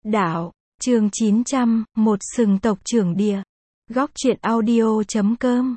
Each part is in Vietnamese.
Đạo, chương 900, một sừng tộc trưởng địa. Góc truyện audio.com.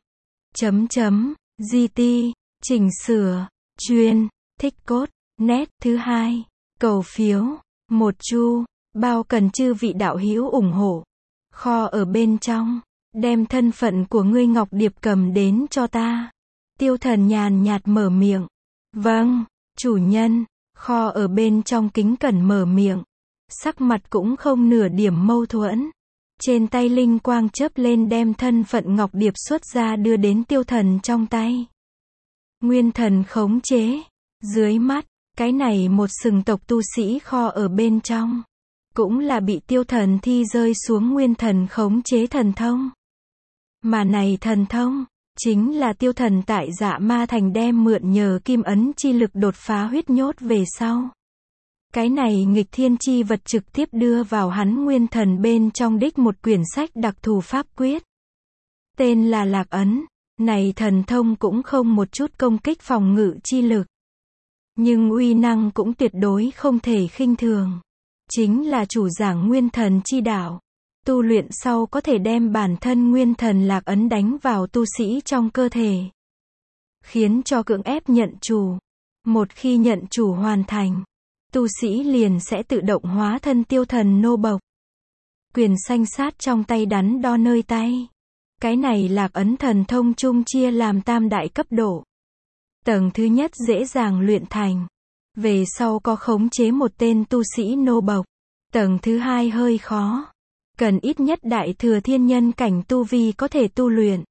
GT, chỉnh sửa, chuyên, thích cốt, nét. Thứ hai, cầu phiếu, một chu, bao cần chư vị đạo hữu ủng hộ. Kho ở bên trong, đem thân phận của ngươi Ngọc Điệp cầm đến cho ta. Tiêu Thần nhàn nhạt mở miệng. Vâng, chủ nhân. Kho ở bên trong kính cẩn mở miệng. Sắc mặt cũng không nửa điểm mâu thuẫn. Trên tay linh quang chớp lên đem thân phận Ngọc Điệp xuất ra đưa đến Tiêu Thần trong tay. Nguyên thần khống chế. Dưới mắt, cái này một sừng tộc tu sĩ kho ở bên trong. Cũng là bị Tiêu Thần thi rơi xuống nguyên thần khống chế thần thông. Mà này thần thông, chính là Tiêu Thần tại Dạ Ma Thành đem mượn nhờ kim ấn chi lực đột phá huyết nhốt về sau. Cái này nghịch thiên chi vật trực tiếp đưa vào hắn nguyên thần bên trong đích một quyển sách đặc thù pháp quyết. Tên là Lạc Ấn. Này thần thông cũng không một chút công kích phòng ngự chi lực. Nhưng uy năng cũng tuyệt đối không thể khinh thường. Chính là chủ giảng nguyên thần chi đạo. Tu luyện sau có thể đem bản thân nguyên thần Lạc Ấn đánh vào tu sĩ trong cơ thể. Khiến cho cưỡng ép nhận chủ. Một khi nhận chủ hoàn thành, tu sĩ liền sẽ tự động hóa thân Tiêu Thần nô bộc. Quyền sanh sát trong tay đắn đo nơi tay. Cái này Lạc Ấn thần thông chung chia làm tam đại cấp độ. Tầng thứ nhất dễ dàng luyện thành. Về sau có khống chế một tên tu sĩ nô bộc. Tầng thứ hai hơi khó. Cần ít nhất đại thừa thiên nhân cảnh tu vi có thể tu luyện.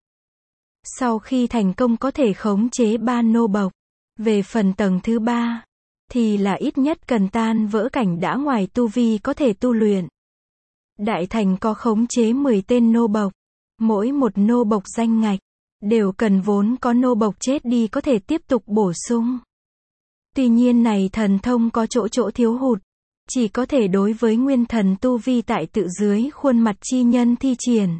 Sau khi thành công có thể khống chế 3 nô bộc. Về phần tầng thứ ba, thì là ít nhất cần tan vỡ cảnh đã ngoài tu vi có thể tu luyện. Đại thành có khống chế 10 tên nô bộc. Mỗi một nô bộc danh ngạch, đều cần vốn có nô bộc chết đi có thể tiếp tục bổ sung. Tuy nhiên này thần thông có chỗ thiếu hụt. Chỉ có thể đối với nguyên thần tu vi tại tự dưới khuôn mặt chi nhân thi triển.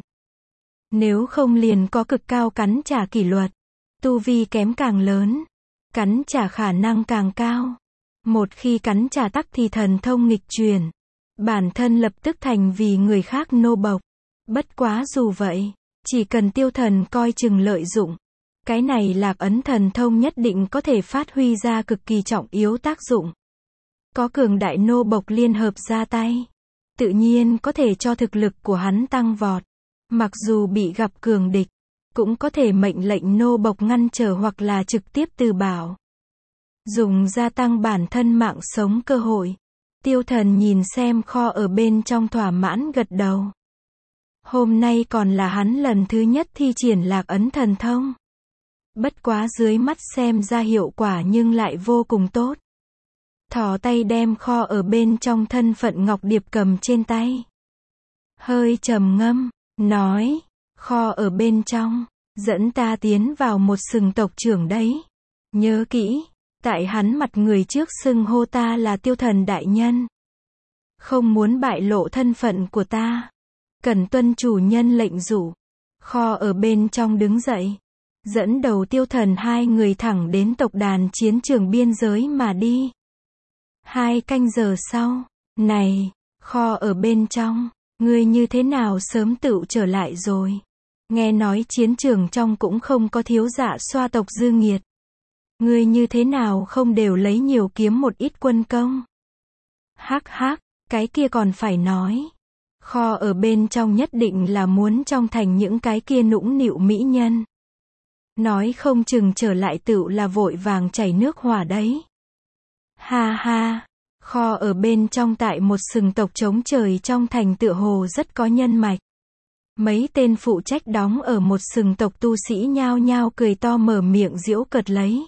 Nếu không liền có cực cao cắn trả kỷ luật. Tu vi kém càng lớn, cắn trả khả năng càng cao. Một khi cắn trả tắc thì thần thông nghịch truyền. Bản thân lập tức thành vì người khác nô bộc. Bất quá dù vậy, chỉ cần Tiêu Thần coi chừng lợi dụng. Cái này Lạc Ấn thần thông nhất định có thể phát huy ra cực kỳ trọng yếu tác dụng. Có cường đại nô bộc liên hợp ra tay. Tự nhiên có thể cho thực lực của hắn tăng vọt. Mặc dù bị gặp cường địch, cũng có thể mệnh lệnh nô bộc ngăn trở hoặc là trực tiếp từ bảo. Dùng gia tăng bản thân mạng sống cơ hội. Tiêu Thần nhìn xem kho ở bên trong thỏa mãn gật đầu. Hôm nay còn là hắn lần thứ nhất thi triển Lạc Ấn thần thông. Bất quá dưới mắt xem ra hiệu quả nhưng lại vô cùng tốt. Thò tay đem kho ở bên trong thân phận Ngọc Điệp cầm trên tay. Hơi trầm ngâm, nói, kho ở bên trong, dẫn ta tiến vào một sừng tộc trưởng đấy. Nhớ kỹ, tại hắn mặt người trước xưng hô ta là Tiêu Thần đại nhân. Không muốn bại lộ thân phận của ta. Cần tuân chủ nhân lệnh dụ. Kho ở bên trong đứng dậy. Dẫn đầu Tiêu Thần hai người thẳng đến tộc đàn chiến trường biên giới mà đi. 2 canh giờ sau, này, kho ở bên trong, ngươi như thế nào sớm tựu trở lại rồi. Nghe nói chiến trường trong cũng không có thiếu Dạ Xoa tộc dư nghiệt. Ngươi như thế nào không đều lấy nhiều kiếm một ít quân công. Hắc hắc, cái kia còn phải nói. Kho ở bên trong nhất định là muốn trong thành những cái kia nũng nịu mỹ nhân. Nói không chừng trở lại tựu là vội vàng chảy nước hỏa đấy. Ha ha, kho ở bên trong tại một sừng tộc trống trời trong thành tựa hồ rất có nhân mạch. Mấy tên phụ trách đóng ở một sừng tộc tu sĩ nhao nhao cười to mở miệng giễu cợt lấy.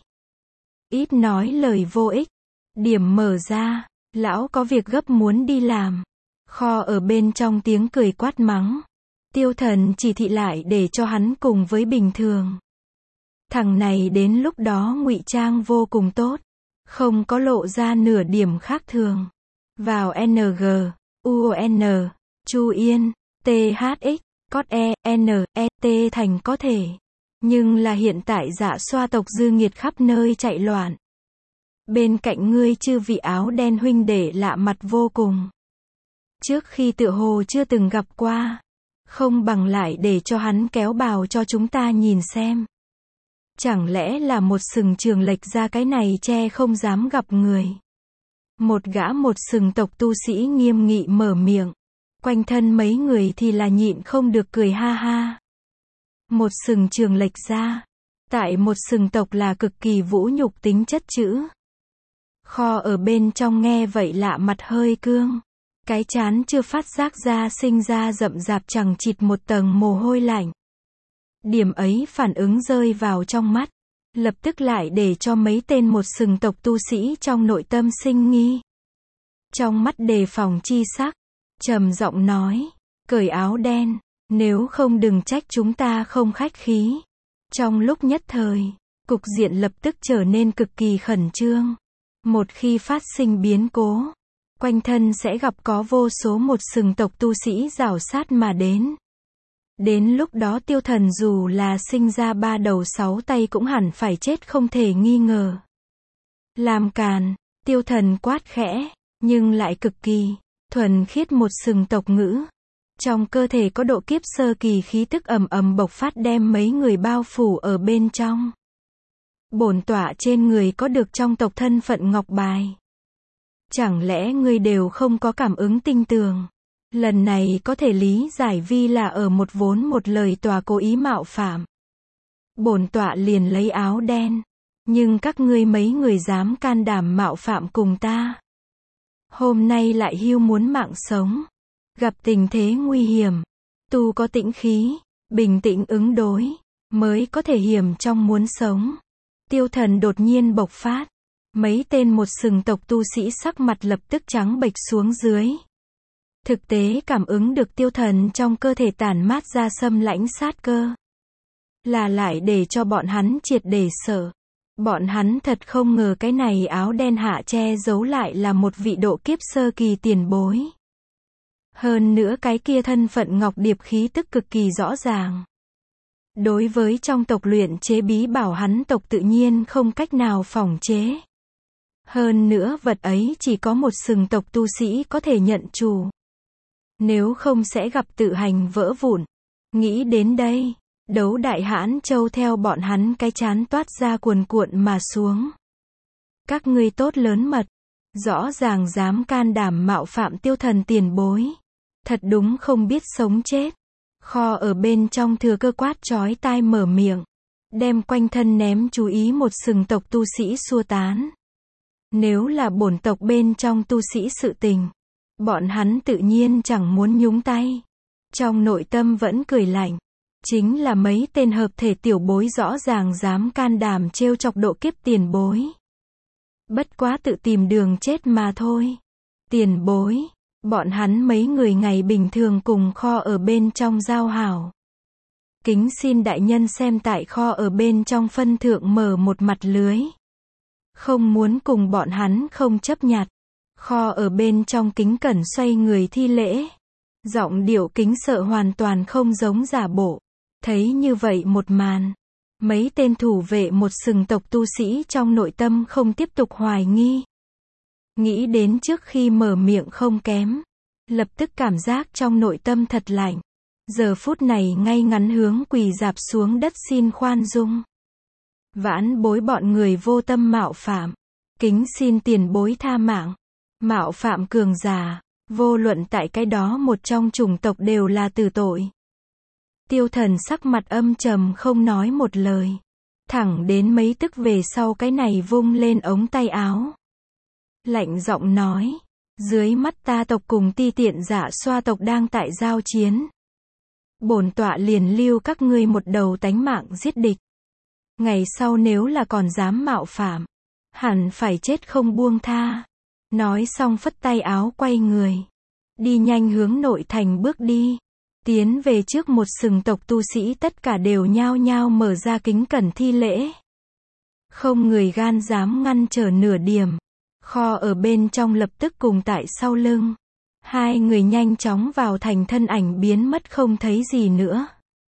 Ít nói lời vô ích. Điểm mở ra, lão có việc gấp muốn đi làm. Kho ở bên trong tiếng cười quát mắng. Tiêu Thần chỉ thị lại để cho hắn cùng với bình thường. Thằng này đến lúc đó ngụy trang vô cùng tốt. Không có lộ ra nửa điểm khác thường. Vào NG, UON, Chu Yên, THX, Cốt E, N, E, T thành có thể. Nhưng là hiện tại Dạ Xoa tộc dư nghiệt khắp nơi chạy loạn. Bên cạnh ngươi chư vị áo đen huynh đệ lạ mặt vô cùng. Trước khi tựa hồ chưa từng gặp qua. Không bằng lại để cho hắn kéo bào cho chúng ta nhìn xem. Chẳng lẽ là một sừng trường lệch ra cái này che không dám gặp người. Một sừng tộc tu sĩ nghiêm nghị mở miệng. Quanh thân mấy người thì là nhịn không được cười ha ha. Một sừng trường lệch ra. Tại một sừng tộc là cực kỳ vũ nhục tính chất chữ. Kho ở bên trong nghe vậy lạ mặt hơi cương. Cái trán chưa phát giác ra sinh ra rậm rạp chằng chịt một tầng mồ hôi lạnh. Điểm ấy phản ứng rơi vào trong mắt. Lập tức lại để cho mấy tên một sừng tộc tu sĩ trong nội tâm sinh nghi. Trong mắt đề phòng chi sắc. Trầm giọng nói. Cởi áo đen. Nếu không đừng trách chúng ta không khách khí. Trong lúc nhất thời. Cục diện lập tức trở nên cực kỳ khẩn trương. Một khi phát sinh biến cố. Quanh thân sẽ gặp có vô số một sừng tộc tu sĩ rảo sát mà đến. Đến lúc đó Tiêu Thần dù là sinh ra 3 đầu 6 tay cũng hẳn phải chết không thể nghi ngờ. Làm càn, Tiêu Thần quát khẽ, nhưng lại cực kỳ thuần khiết một sừng tộc ngữ. Trong cơ thể có độ kiếp sơ kỳ khí tức ầm ầm bộc phát đem mấy người bao phủ ở bên trong. Bổn tọa trên người có được trong tộc thân phận ngọc bài. Chẳng lẽ ngươi đều không có cảm ứng tinh tường? Lần này có thể lý giải vi là ở một lời tòa cố ý mạo phạm. Bổn tọa liền lấy áo đen. Nhưng các ngươi mấy người dám can đảm mạo phạm cùng ta. Hôm nay lại hiu muốn mạng sống. Gặp tình thế nguy hiểm. Tu có tĩnh khí, bình tĩnh ứng đối, mới có thể hiểm trong muốn sống. Tiêu Thần đột nhiên bộc phát. Mấy tên một sừng tộc tu sĩ sắc mặt lập tức trắng bệch xuống dưới. Thực tế cảm ứng được Tiêu Thần trong cơ thể tản mát ra xâm lãnh sát cơ. Là lại để cho bọn hắn triệt để sợ. Bọn hắn thật không ngờ cái này áo đen hạ che giấu lại là một vị độ kiếp sơ kỳ tiền bối. Hơn nữa cái kia thân phận ngọc điệp khí tức cực kỳ rõ ràng. Đối với trong tộc luyện chế bí bảo hắn tộc tự nhiên không cách nào phỏng chế. Hơn nữa vật ấy chỉ có một sừng tộc tu sĩ có thể nhận chủ. Nếu không sẽ gặp tự hành vỡ vụn. Nghĩ đến đây, Đấu Đại Hãn Châu theo bọn hắn cái chán toát ra cuồn cuộn mà xuống. Các ngươi tốt lớn mật, rõ ràng dám can đảm mạo phạm Tiêu Thần tiền bối. Thật đúng không biết sống chết. Kho ở bên trong thừa cơ quát chói tai mở miệng. Đem quanh thân ném chú ý một sừng tộc tu sĩ xua tán. Nếu là bổn tộc bên trong tu sĩ sự tình. Bọn hắn tự nhiên chẳng muốn nhúng tay. Trong nội tâm vẫn cười lạnh. Chính là mấy tên hợp thể tiểu bối rõ ràng dám can đảm trêu chọc độ kiếp tiền bối. Bất quá tự tìm đường chết mà thôi. Tiền bối. Bọn hắn mấy người ngày bình thường cùng kho ở bên trong giao hảo. Kính xin đại nhân xem tại kho ở bên trong phân thượng mở một mặt lưới. Không muốn cùng bọn hắn không chấp nhặt. Kho ở bên trong kính cẩn xoay người thi lễ. Giọng điệu kính sợ hoàn toàn không giống giả bộ. Thấy như vậy một màn. Mấy tên thủ vệ một sừng tộc tu sĩ trong nội tâm không tiếp tục hoài nghi. Nghĩ đến trước khi mở miệng không kém. Lập tức cảm giác trong nội tâm thật lạnh. Giờ phút này ngay ngắn hướng quỳ rạp xuống đất xin khoan dung. Vãn bối bọn người vô tâm mạo phạm. Kính xin tiền bối tha mạng. Mạo phạm cường giả. Vô luận tại cái đó một trong chủng tộc đều là tử tội. Tiêu Thần sắc mặt âm trầm không nói một lời. Thẳng đến mấy tức về sau cái này vung lên ống tay áo. Lạnh giọng nói. Dưới mắt ta tộc cùng ti tiện Dạ Xoa tộc đang tại giao chiến. Bổn tọa liền lưu các ngươi một đầu tánh mạng giết địch. Ngày sau nếu là còn dám mạo phạm. Hẳn phải chết không buông tha. Nói xong phất tay áo quay người. Đi nhanh hướng nội thành bước đi. Tiến về trước một sừng tộc tu sĩ tất cả đều nhao nhao mở ra kính cẩn thi lễ. Không người gan dám ngăn trở nửa điểm. Kho ở bên trong lập tức cùng tại sau lưng. Hai người nhanh chóng vào thành thân ảnh biến mất không thấy gì nữa.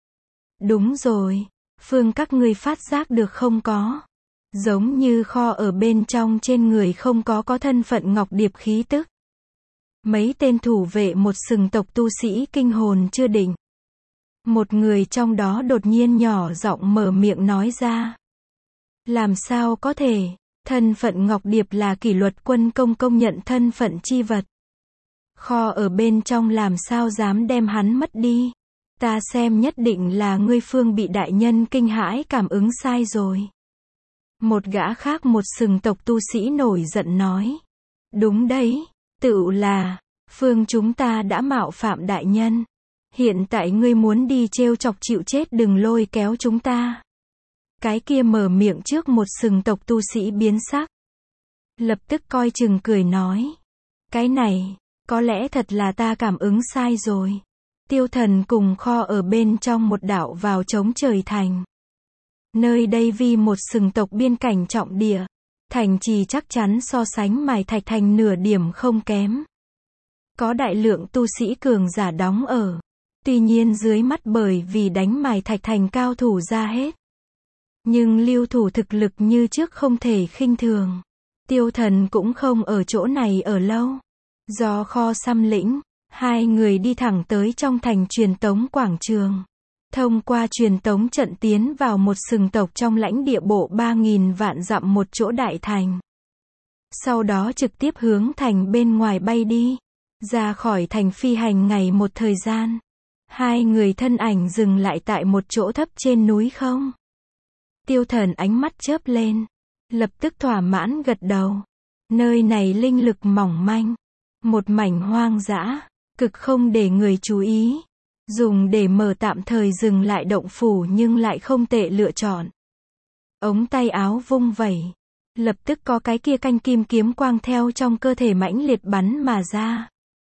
Đúng rồi. Phương các ngươi phát giác được không có. Giống như kho ở bên trong trên người không có thân phận ngọc điệp khí tức. Mấy tên thủ vệ một sừng tộc tu sĩ kinh hồn chưa định. Một người trong đó đột nhiên nhỏ giọng mở miệng nói ra. Làm sao có thể, thân phận Ngọc Điệp là kỷ luật quân công nhận thân phận chi vật. Kho ở bên trong làm sao dám đem hắn mất đi. Ta xem nhất định là ngươi Phương bị đại nhân kinh hãi cảm ứng sai rồi. Một gã khác một sừng tộc tu sĩ nổi giận nói. Đúng đấy, tựu là, Phương chúng ta đã mạo phạm đại nhân. Hiện tại ngươi muốn đi trêu chọc chịu chết đừng lôi kéo chúng ta. Cái kia mở miệng trước một sừng tộc tu sĩ biến sắc. Lập tức coi chừng cười nói. Cái này, có lẽ thật là ta cảm ứng sai rồi. Tiêu Thần cùng Kho ở bên trong một đảo vào trống trời thành. Nơi đây vì một sừng tộc biên cảnh trọng địa. Thành trì chắc chắn so sánh Mài Thạch thành nửa điểm không kém. Có đại lượng tu sĩ cường giả đóng ở. Tuy nhiên dưới mắt bởi vì đánh Mài Thạch thành cao thủ ra hết. Nhưng lưu thủ thực lực như trước không thể khinh thường. Tiêu Thần cũng không ở chỗ này ở lâu. Do Kho xăm lĩnh, hai người đi thẳng tới trong thành truyền tống quảng trường. Thông qua truyền tống trận tiến vào một sừng tộc trong lãnh địa bộ 3.000 vạn dặm một chỗ đại thành. Sau đó trực tiếp hướng thành bên ngoài bay đi. Ra khỏi thành phi hành ngày một thời gian. Hai người thân ảnh dừng lại tại một chỗ thấp trên núi không. Tiêu Thần ánh mắt chớp lên. Lập tức thỏa mãn gật đầu. Nơi này linh lực mỏng manh. Một mảnh hoang dã. Cực không để người chú ý. Dùng để mở tạm thời dừng lại động phủ nhưng lại không tệ lựa chọn. Ống tay áo vung vẩy. Lập tức có cái kia canh kim kiếm quang theo trong cơ thể mãnh liệt bắn mà ra.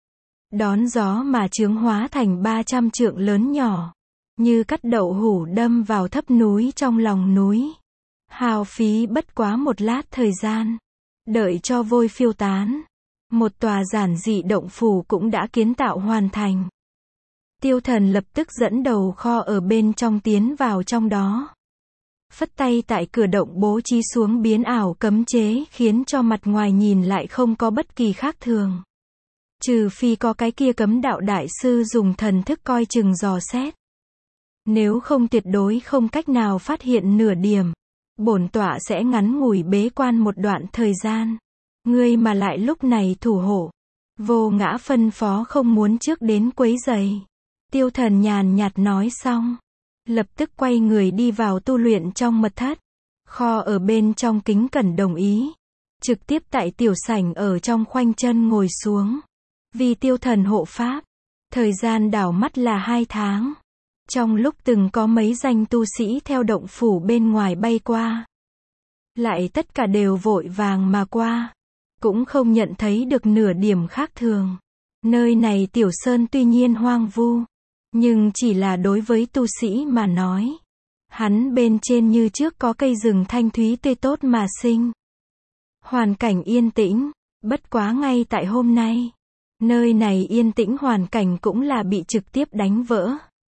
Đón gió mà chướng hóa thành 300 trượng lớn nhỏ. Như cắt đậu hũ đâm vào thấp núi trong lòng núi. Hao phí bất quá một lát thời gian. Đợi cho vôi phiêu tán. Một tòa giản dị động phủ cũng đã kiến tạo hoàn thành. Tiêu Thần lập tức dẫn đầu Kho ở bên trong tiến vào trong đó. Phất tay tại cửa động bố trí xuống biến ảo cấm chế khiến cho mặt ngoài nhìn lại không có bất kỳ khác thường. Trừ phi có cái kia cấm đạo đại sư dùng thần thức coi chừng dò xét. Nếu không tuyệt đối không cách nào phát hiện nửa điểm. Bổn tọa sẽ ngắn ngủi bế quan một đoạn thời gian. Ngươi mà lại lúc này thủ hộ. Vô Ngã phân phó không muốn trước đến quấy rầy. Tiêu Thần nhàn nhạt nói xong. Lập tức quay người đi vào tu luyện trong mật thất. Kho ở bên trong kính cẩn đồng ý. Trực tiếp tại tiểu sảnh ở trong khoanh chân ngồi xuống. Vì Tiêu Thần hộ pháp. Thời gian đảo mắt là 2 tháng. Trong lúc từng có mấy danh tu sĩ theo động phủ bên ngoài bay qua. Lại tất cả đều vội vàng mà qua. Cũng không nhận thấy được nửa điểm khác thường. Nơi này tiểu sơn tuy nhiên hoang vu. Nhưng chỉ là đối với tu sĩ mà nói. Hắn bên trên như trước có cây rừng thanh thúy tươi tốt mà sinh. Hoàn cảnh yên tĩnh. Bất quá ngay tại hôm nay. Nơi này yên tĩnh hoàn cảnh cũng là bị trực tiếp đánh vỡ.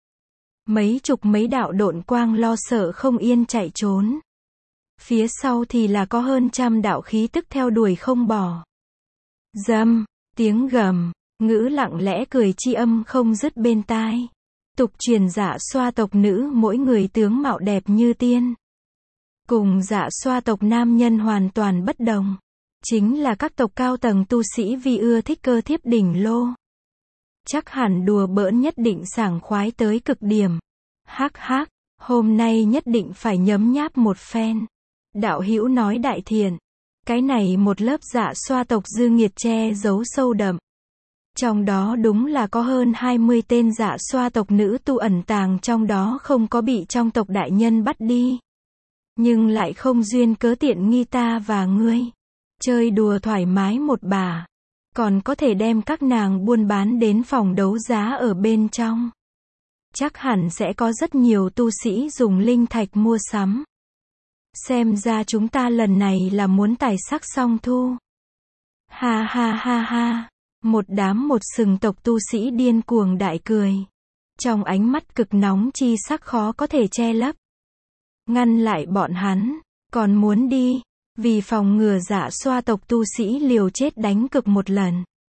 Mấy đạo độn quang lo sợ không yên chạy trốn. Phía sau thì là có hơn 100 đạo khí tức theo đuổi không bỏ. Dâm, tiếng gầm, ngữ lặng lẽ cười chi âm không dứt bên tai. Tục truyền Dạ Xoa tộc nữ mỗi người tướng mạo đẹp như tiên. Cùng Dạ Xoa tộc nam nhân hoàn toàn bất đồng. Chính là các tộc cao tầng tu sĩ vì ưa thích cơ thiếp đỉnh lô. Chắc hẳn đùa bỡn nhất định sảng khoái tới cực điểm. Hắc hắc, hôm nay nhất định phải nhấm nháp một phen. Đạo hữu nói đại thiện. Cái này một lớp Dạ Xoa tộc dư nghiệt che giấu sâu đậm. Trong đó đúng là có hơn 20 tên Dạ Xoa tộc nữ tu ẩn tàng trong đó không có bị trong tộc đại nhân bắt đi. Nhưng lại không duyên cớ tiện nghi ta và ngươi. Chơi đùa thoải mái một bà. Còn có thể đem các nàng buôn bán đến phòng đấu giá ở bên trong. Chắc hẳn sẽ có rất nhiều tu sĩ dùng linh thạch mua sắm. Xem ra chúng ta lần này là muốn tài sắc song thu. Ha ha ha ha. Một đám một sừng tộc tu sĩ điên cuồng đại cười. Trong ánh mắt cực nóng chi sắc khó có thể che lấp. Ngăn lại bọn hắn. Còn muốn đi. Vì phòng ngừa Dạ Xoa tộc tu sĩ liều chết đánh cực một lần.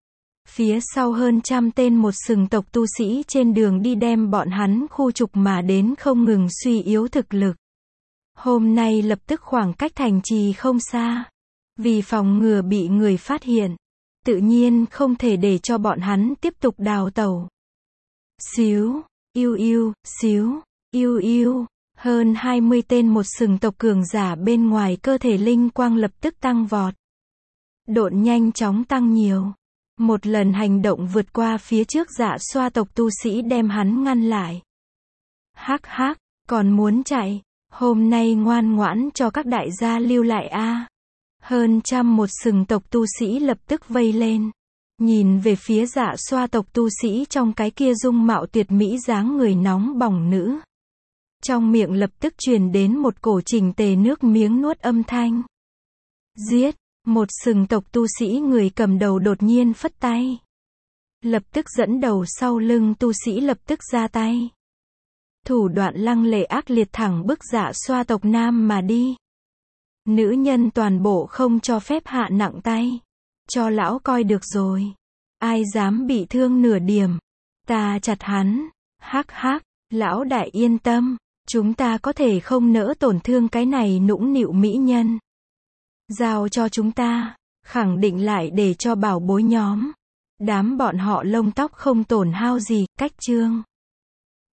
Phía sau hơn 100 tên một sừng tộc tu sĩ trên đường đi đem bọn hắn khu trục mà đến không ngừng suy yếu thực lực. Hôm nay lập tức khoảng cách thành trì không xa. Vì phòng ngừa bị người phát hiện, tự nhiên không thể để cho bọn hắn tiếp tục đào tẩu. Xíu, yêu yêu, xíu, yêu yêu. Hơn 20 tên một sừng tộc cường giả bên ngoài cơ thể linh quang lập tức tăng vọt. Độn nhanh chóng tăng nhiều. Một lần hành động vượt qua phía trước Dạ Xoa tộc tu sĩ đem hắn ngăn lại. Hắc hắc, còn muốn chạy, hôm nay ngoan ngoãn cho các đại gia lưu lại a. Hơn 100 một sừng tộc tu sĩ lập tức vây lên. Nhìn về phía Dạ Xoa tộc tu sĩ trong cái kia dung mạo tuyệt mỹ dáng người nóng bỏng nữ. Trong miệng lập tức truyền đến một cổ chỉnh tề nước miếng nuốt âm thanh. Giết! Một sừng tộc tu sĩ người cầm đầu đột nhiên phất tay. Lập tức dẫn đầu sau lưng tu sĩ lập tức ra tay. Thủ đoạn lăng lệ ác liệt thẳng bức Dạ Xoa tộc nam mà đi. Nữ nhân toàn bộ không cho phép hạ nặng tay. Cho lão coi được rồi. Ai dám bị thương nửa điểm. Ta chặt hắn. Hắc hắc, lão đại yên tâm. Chúng ta có thể không nỡ tổn thương cái này nũng nịu mỹ nhân. Giao cho chúng ta, khẳng định lại để cho bảo bối nhóm. Đám bọn họ lông tóc không tổn hao gì, cách chương.